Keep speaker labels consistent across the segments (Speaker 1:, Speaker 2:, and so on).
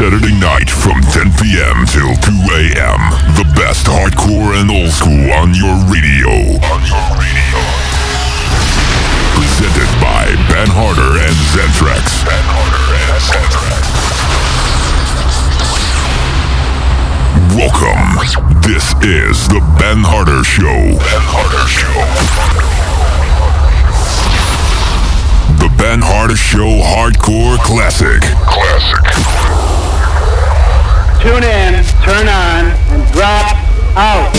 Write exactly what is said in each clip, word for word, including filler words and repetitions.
Speaker 1: Saturday night from ten p.m. till two a.m. The best hardcore and old school on your radio. On your radio. Presented by Ben Harder and Zentrax. Ben Harder and Zentrax. Welcome. This is the Ben Harder Show. Ben Harder Show. The Ben Harder Show Hardcore Classic. Classic.
Speaker 2: Tune in, turn on, and drop out.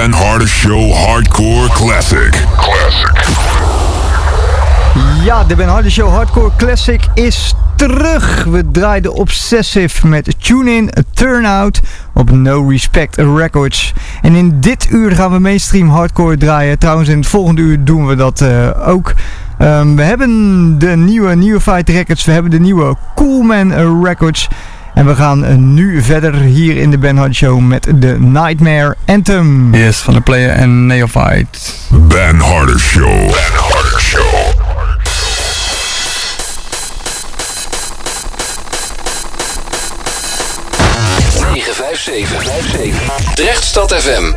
Speaker 1: Ben Harder Show Hardcore Classic. Classic.
Speaker 3: Ja, de Ben Harder Show Hardcore Classic is terug. We draaiden Obsessive met Tune In, Turn Out op No Respect Records. En in dit uur gaan we mainstream hardcore draaien. Trouwens, in het volgende uur doen we dat uh, ook. Um, we hebben de nieuwe Neophyte Records. We hebben de nieuwe Coolman Records. En we gaan uh, nu verder hier in de Ben Harder Show met de Nightmare Anthem.
Speaker 4: Yes, van de Player en Neophyte.
Speaker 1: Ben Harder Show. Ben Harder Show.
Speaker 5: negen vijf zeven Drechtstad F M.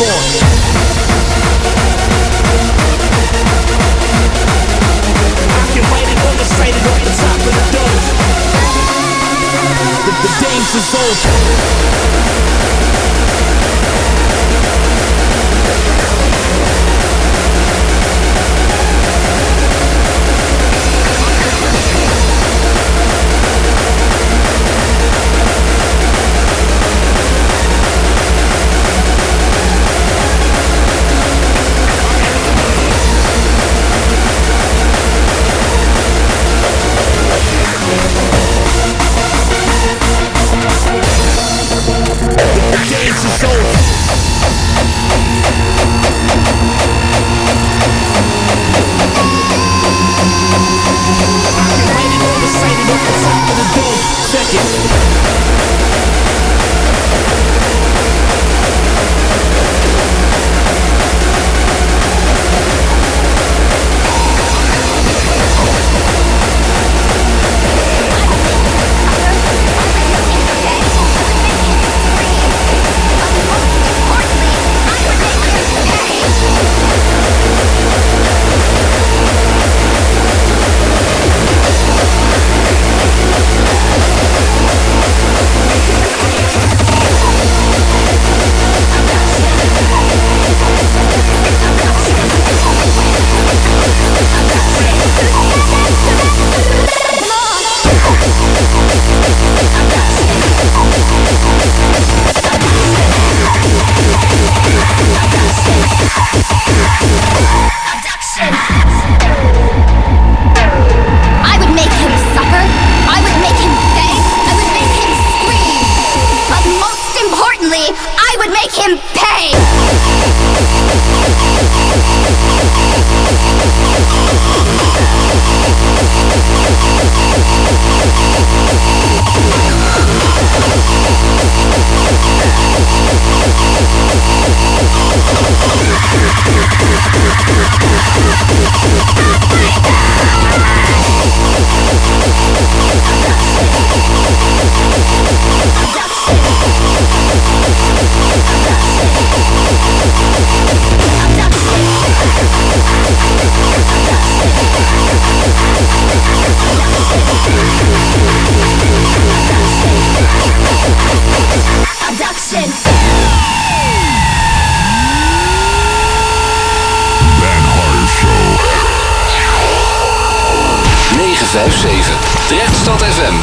Speaker 6: for. I can write it illustrated on the top of the dome. The, the danger zone.
Speaker 5: negen vijf zeven. Drechtstad F M.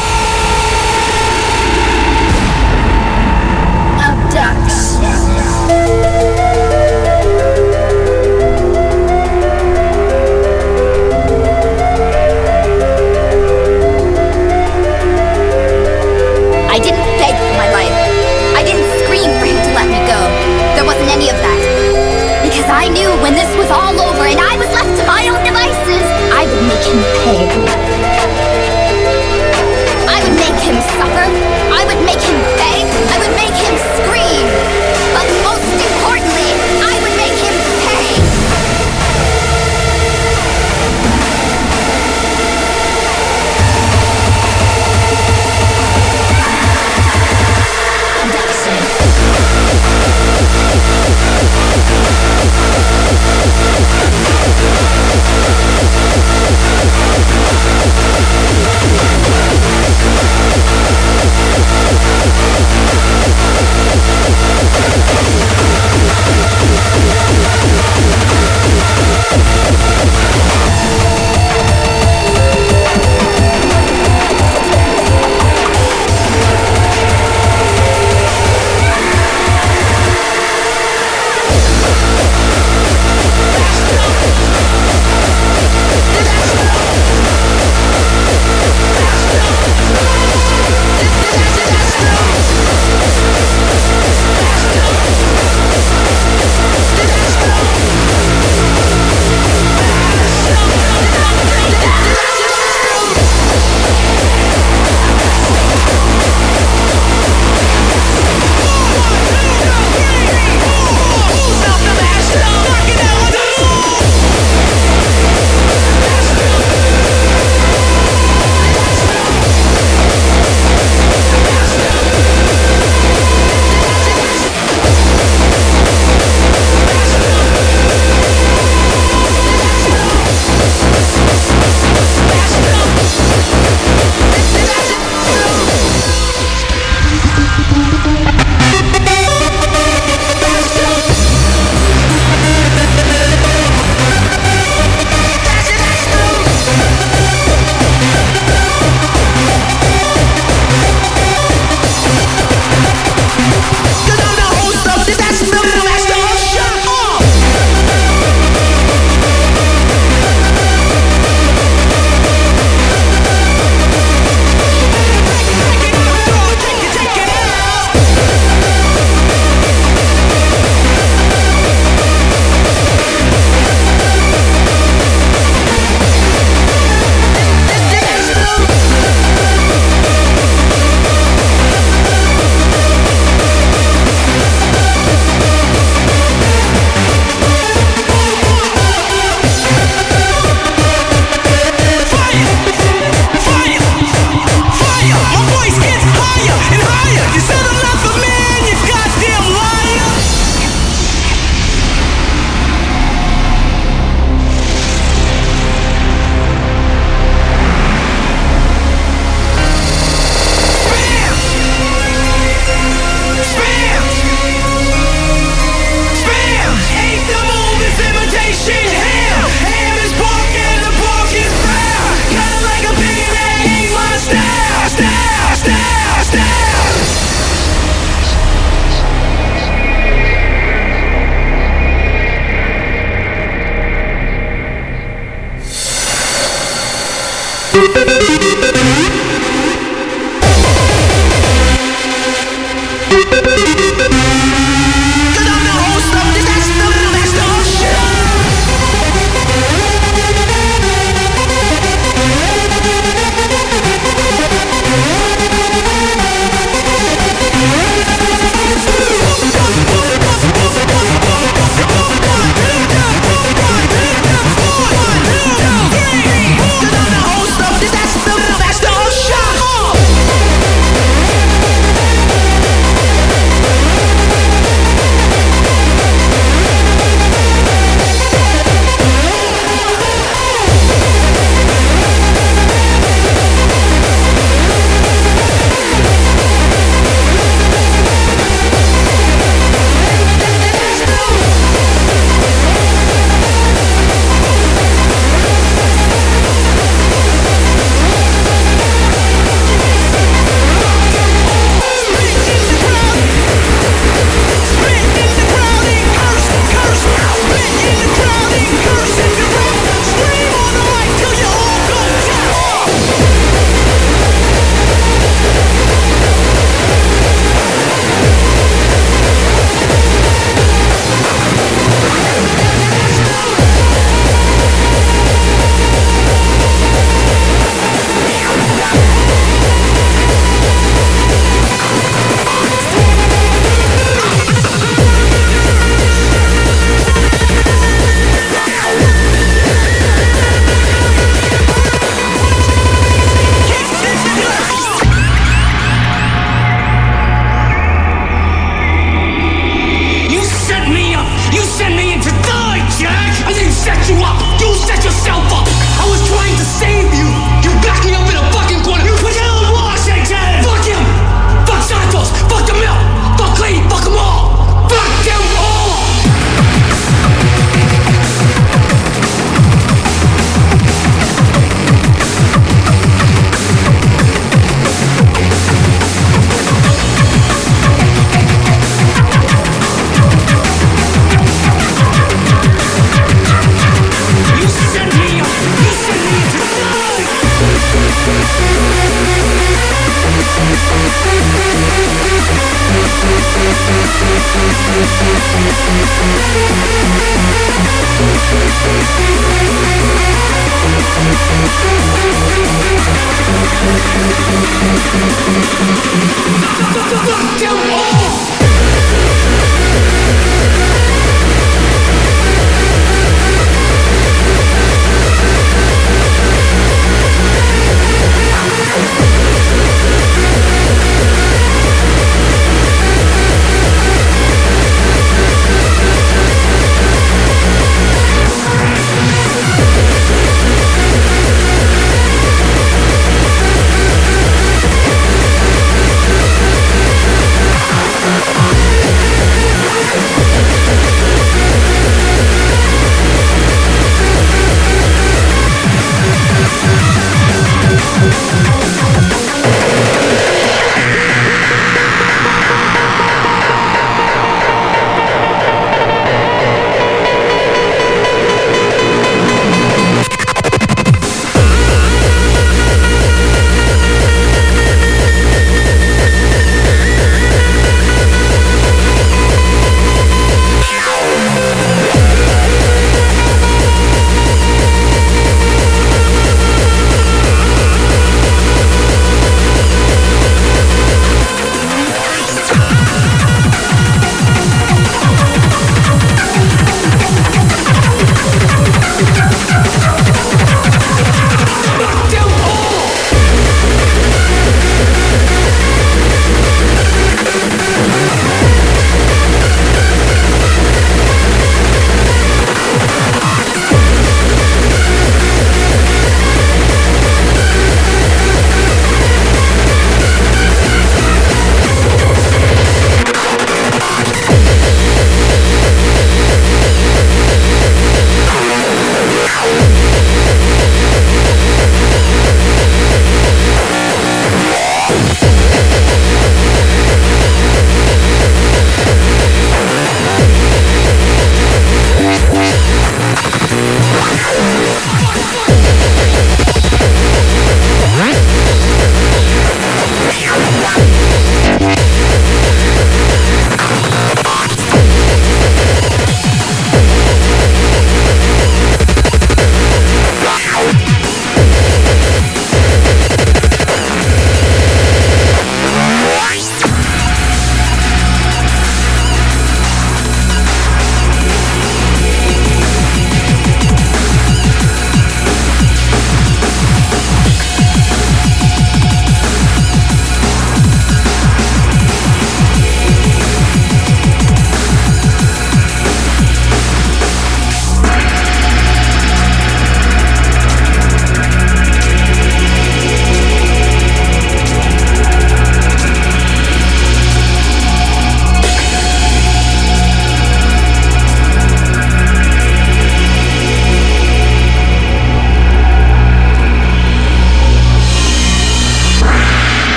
Speaker 7: I didn't beg for my life. I didn't scream for him to let me go. There wasn't any of that. Because I knew when this was all over and I was left to my own devices, I would make him pay.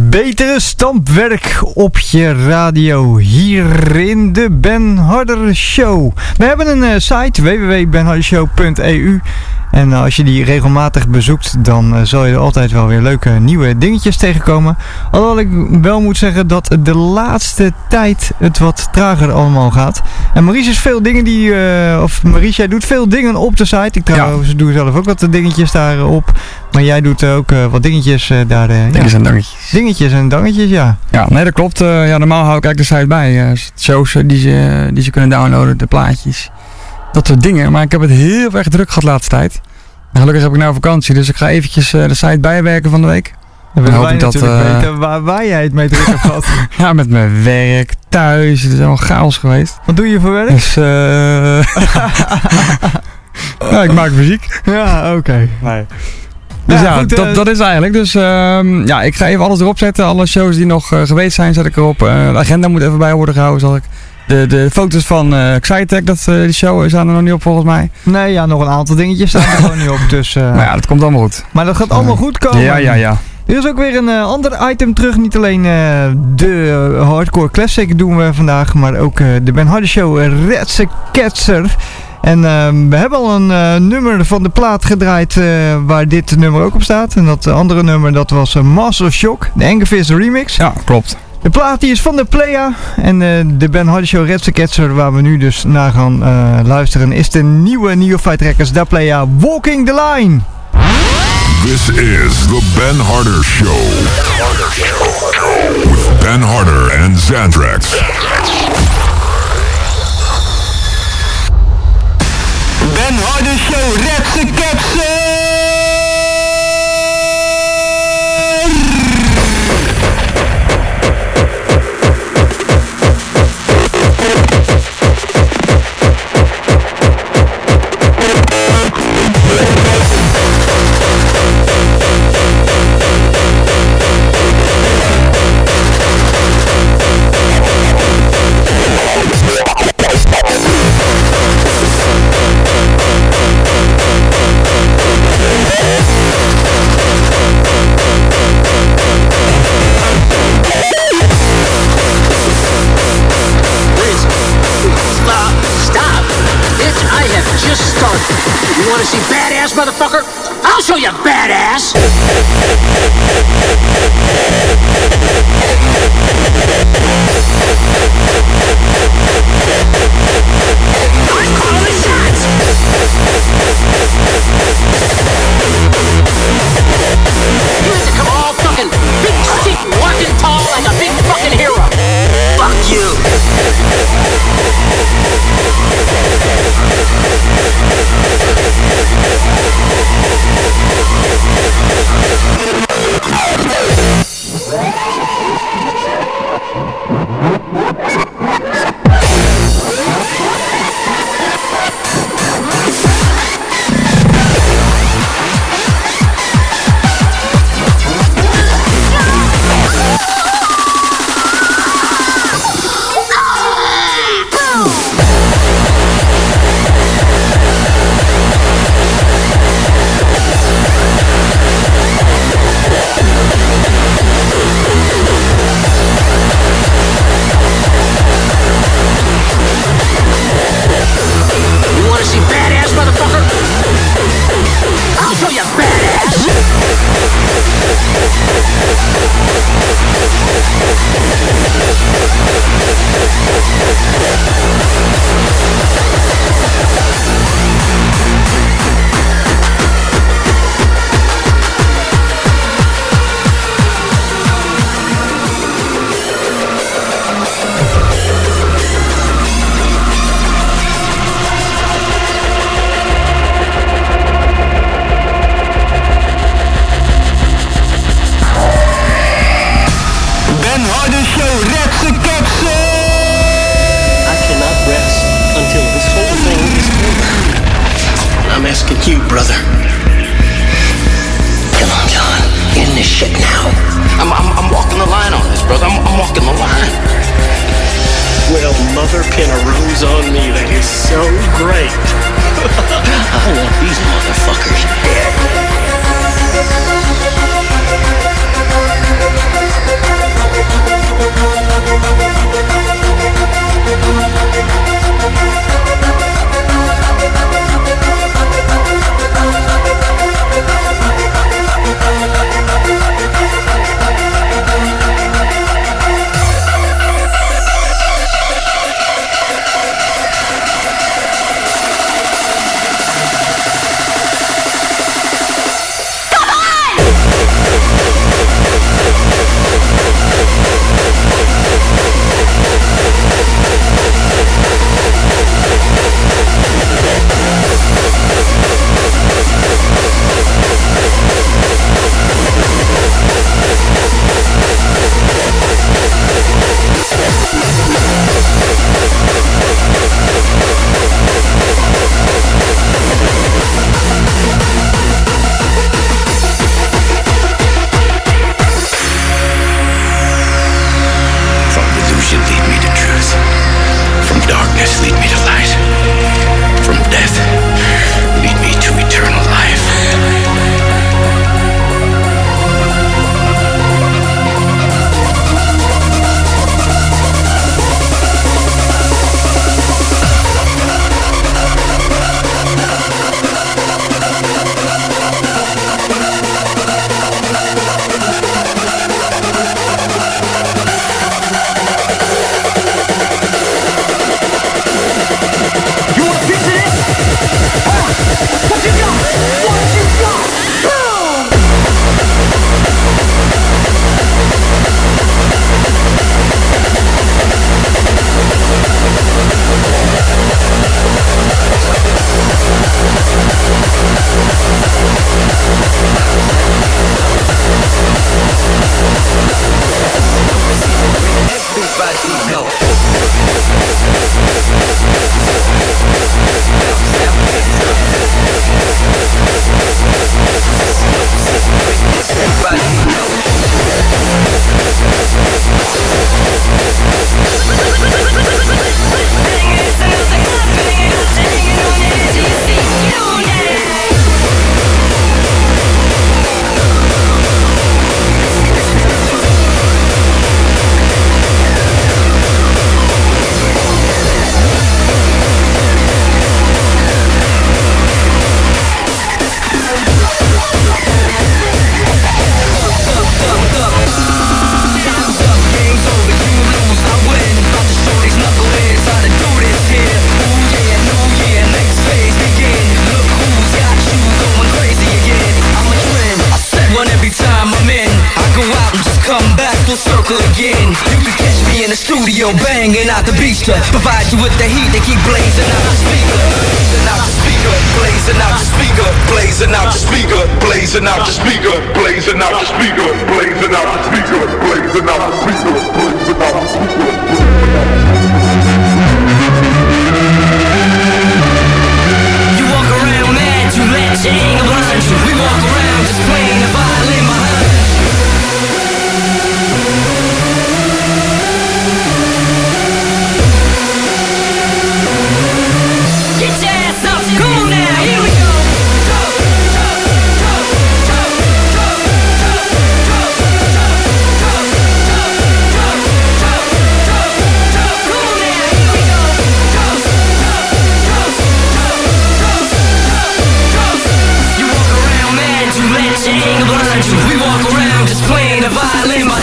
Speaker 3: Betere stampwerk op je radio hier in de Ben Harder Show. We hebben een uh, site w w w punt ben harder show punt e u en uh, als je die regelmatig bezoekt dan uh, zal je er altijd wel weer leuke nieuwe dingetjes tegenkomen. Alhoewel ik wel moet zeggen dat de laatste tijd het wat trager allemaal gaat. En Maurice is veel dingen die, uh, of Maurice jij doet veel dingen op de site. Ik trouwens ja. doe zelf ook wat dingetjes daarop. Maar jij doet ook uh, wat dingetjes uh, daar. Uh,
Speaker 4: dingetjes
Speaker 3: ja.
Speaker 4: en dangetjes.
Speaker 3: Dingetjes en dangetjes, ja.
Speaker 4: Ja, nee dat klopt. Uh, ja, normaal hou ik eigenlijk de site bij. Uh, shows uh, die, ze, die ze kunnen downloaden, de plaatjes. Dat soort dingen. Maar ik heb het heel erg druk gehad de laatste tijd. En gelukkig heb ik nou vakantie. Dus ik ga eventjes uh, de site bijwerken van de week.
Speaker 3: Dan
Speaker 4: dan
Speaker 3: hoop
Speaker 4: hoop
Speaker 3: ik
Speaker 4: ik dat
Speaker 3: uh,
Speaker 4: uh,
Speaker 3: weten waar, waar jij het mee druk hebt gehad.
Speaker 4: ja, met mijn werk, thuis. Het is allemaal chaos geweest.
Speaker 3: Wat doe je voor werk?
Speaker 4: Dus uh... ja, ik maak muziek.
Speaker 3: Ja, oké. Okay.
Speaker 4: Nee. Dus ja, ja
Speaker 3: goed,
Speaker 4: dat,
Speaker 3: uh,
Speaker 4: dat is eigenlijk. Dus uh, ja, ik ga even alles erop zetten. Alle shows die nog uh, geweest zijn, zet ik erop. Uh, de agenda moet even bij worden gehouden, zal ik. De, de foto's van uh, Xytech, dat uh, die show staan er nog niet op volgens mij.
Speaker 3: Nee, ja, nog een aantal dingetjes staan er gewoon niet op. Dus, uh,
Speaker 4: maar ja, dat komt allemaal goed.
Speaker 3: Maar dat gaat allemaal goed komen.
Speaker 4: Ja, ja, ja.
Speaker 3: Er is ook weer een uh, ander item terug. Niet alleen uh, de uh, Hardcore Classic doen we vandaag, maar ook uh, de Ben Harder Show uh, Redse Ketser. En uh, we hebben al een uh, nummer van de plaat gedraaid uh, waar dit nummer ook op staat. En dat uh, andere nummer dat was uh, Master of Shock, de Engevis remix.
Speaker 4: Ja, klopt.
Speaker 3: De plaat die is van de Playa en uh, de Ben Harder Show Redse Ketser waar we nu dus naar gaan uh, luisteren is de nieuwe Neophyte Records, Da Playa, Walking the Line.
Speaker 1: This is the Ben Harder Show. With Ben Harder and Xandrax.
Speaker 6: Ben Harder Show, Redse Ketser!
Speaker 8: Motherfucker, I'll show you badass! I'm calling the shots! You have to come all fucking big stick walking tall like a big fucking hero. Fuck you! Motherfuckers dead.
Speaker 9: hustle again. You can catch me in the studio banging out the beach to provide you with the heat to keep blazing out the speaker. Blazing out the speaker, blazing out the speaker, blazing out the speaker, blazing out the speaker, blazing out the speaker, blazing out the speaker, blazing out the speaker, blazing out the speaker. You walk around mad, you let your anger blind you. We walk around just playing the violin behind you. Get your ass up, come on now, here we go. We walk around just playing the violin by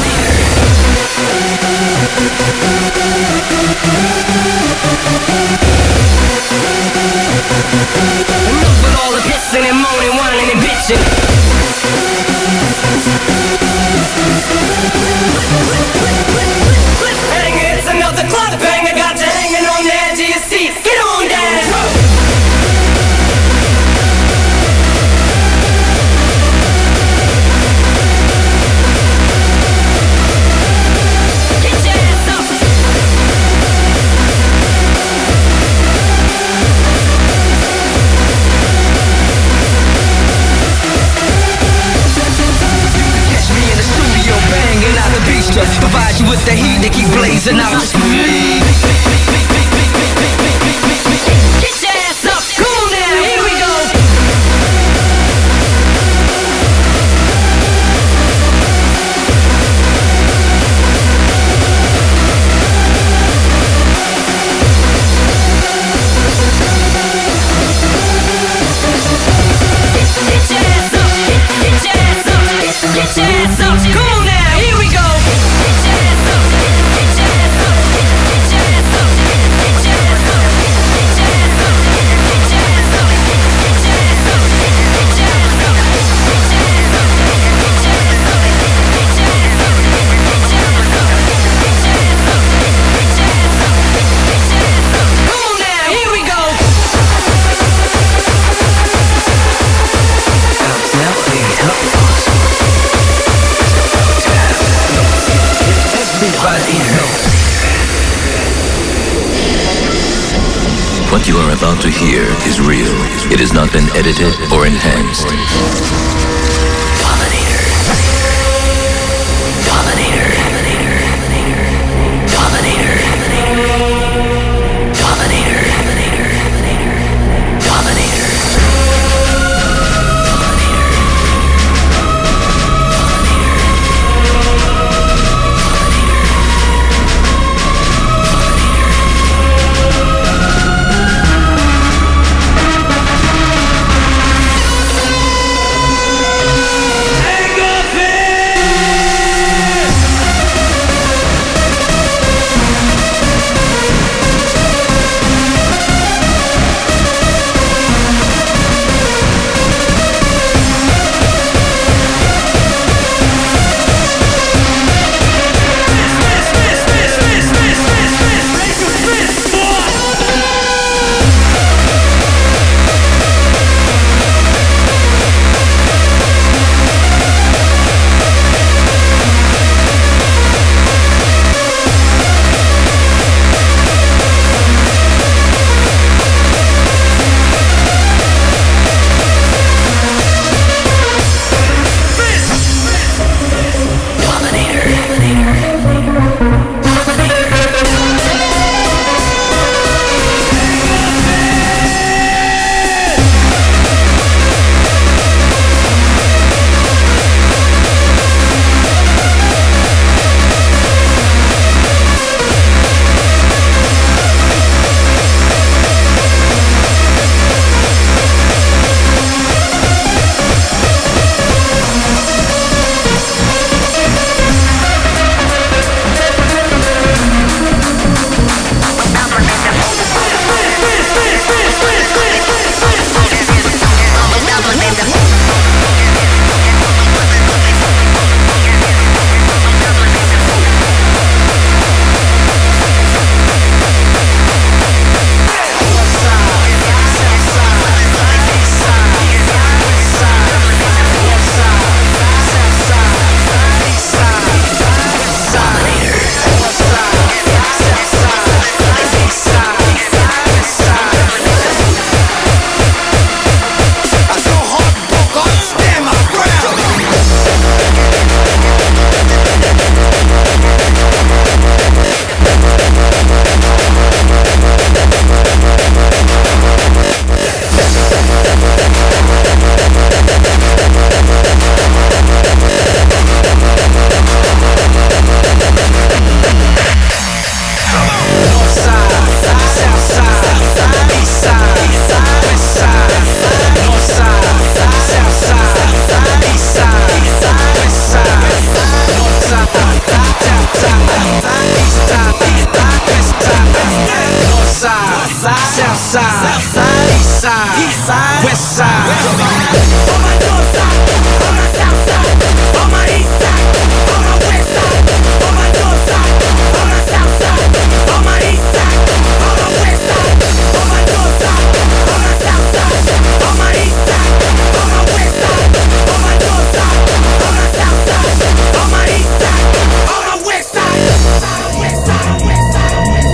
Speaker 9: enough with all the pissing and moaning, whining and bitching. Hang it, it's another club banger, got you hanging on the edge of your seat. Get on down. Provide you with the heat to keep blazing out the street. Get your ass up, come on now, here we go. Get your ass up, get your ass up, get your ass up, come on now, here we go.
Speaker 10: What you are about to hear is real. It has not been edited or enhanced. Dominator. Dominator. Dominator. Dominator. Dominator. Dominator.
Speaker 9: Hang up!
Speaker 11: North side, south side, east side, west side. On my north side, on my south side, on my east side, on my west side. On my north side, on my south side, on my east side, on my west side. On my north side, on my south side, on my east side, on my west side. On my north side, on my south side, on my east side, on my west side. West side, west side.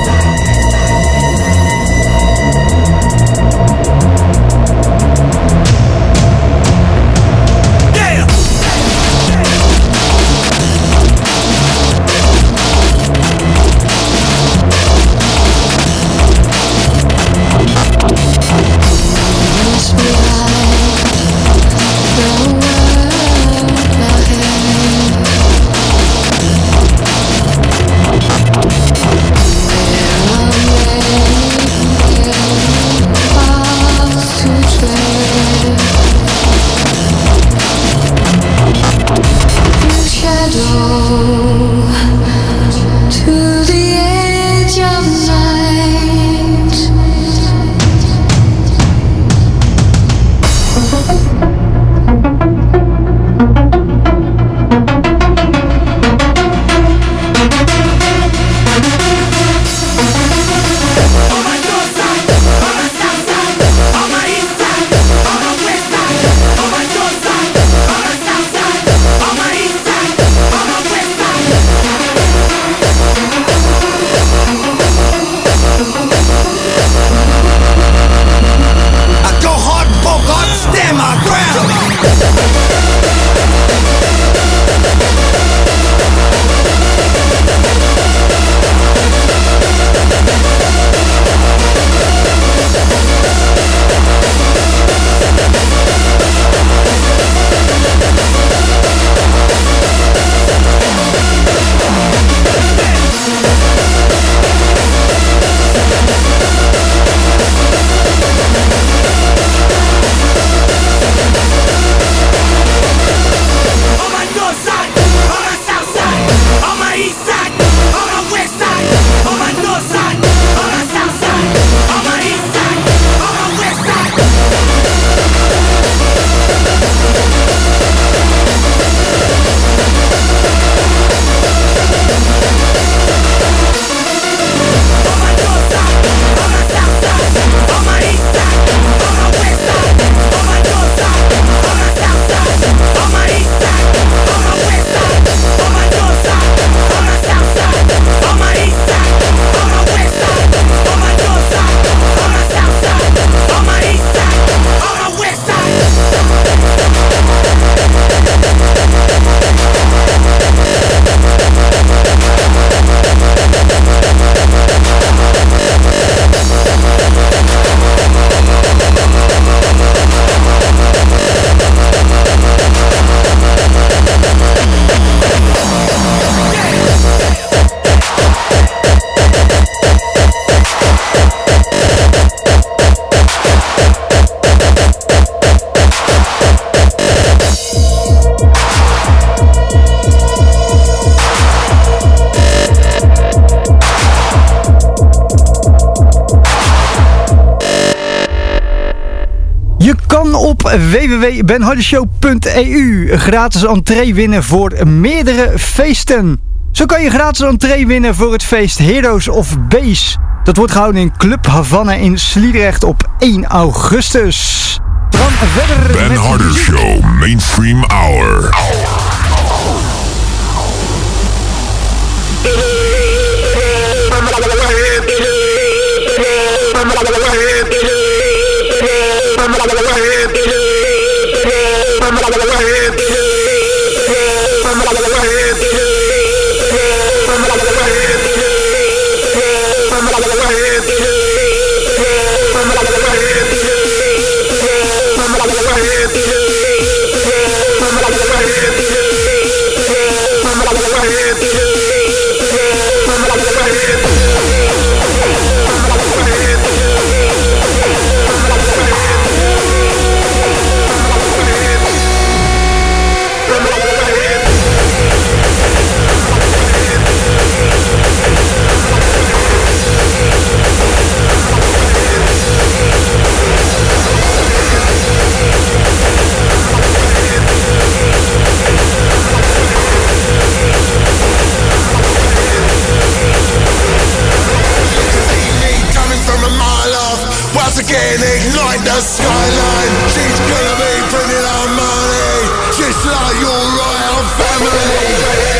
Speaker 3: w w w punt ben hardeshow punt e u gratis entree winnen voor meerdere feesten. Zo kan je gratis entree winnen voor het feest Heroes of Bass. Dat wordt gehouden in Club Havana in Sliedrecht op één augustus. Dan verder
Speaker 1: Ben
Speaker 3: met
Speaker 1: Hardeshow Mainstream Hour.
Speaker 12: again, ignite the skyline. She's gonna be printing our money, just like your royal family.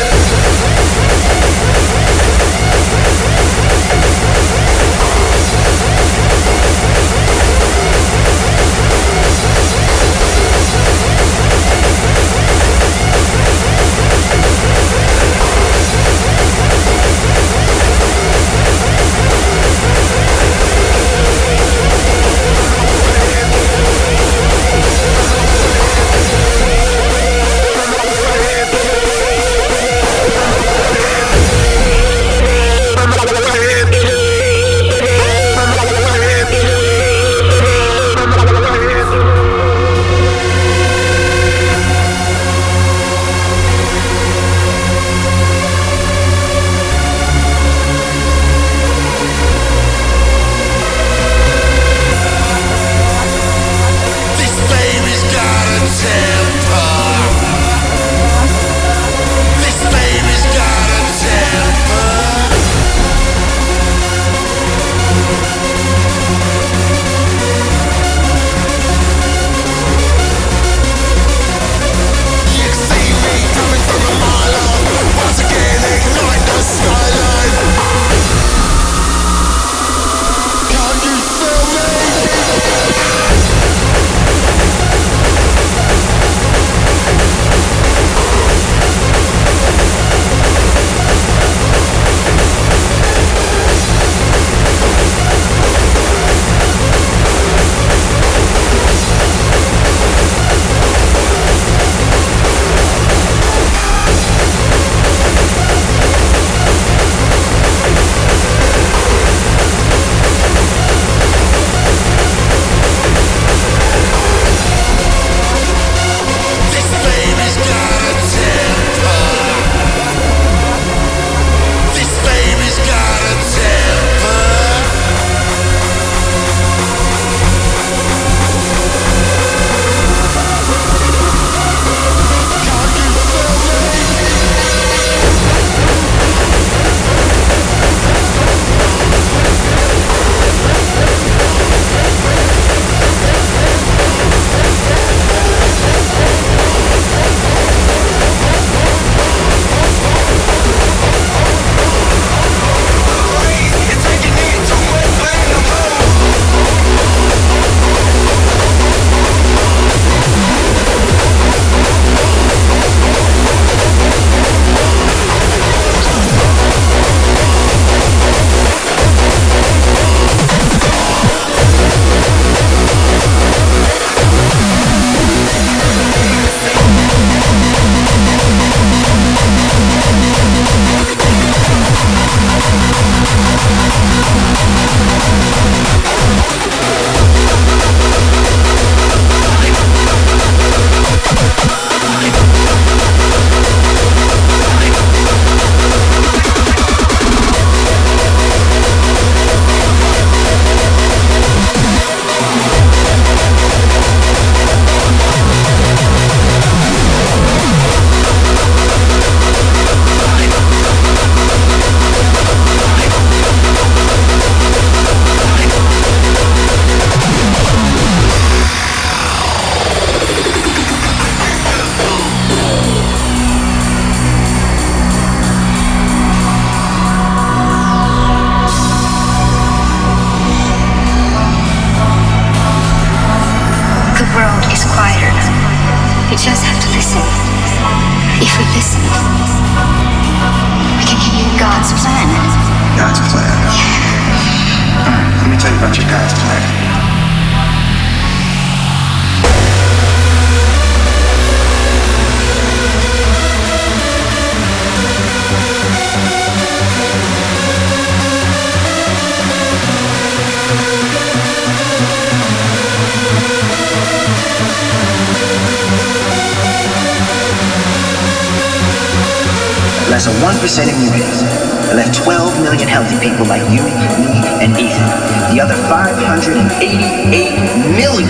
Speaker 13: Less than one percent of mutants. It left twelve million healthy people like you, me, and Ethan. The other five hundred eighty-eight million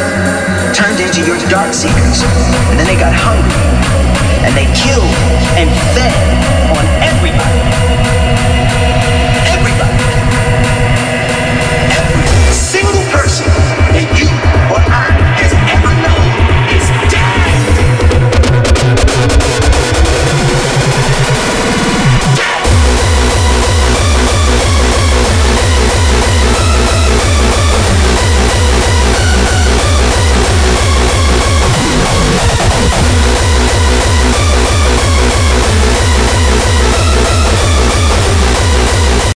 Speaker 13: turned into your Darkseekers. And then they got hungry. And they killed and fed on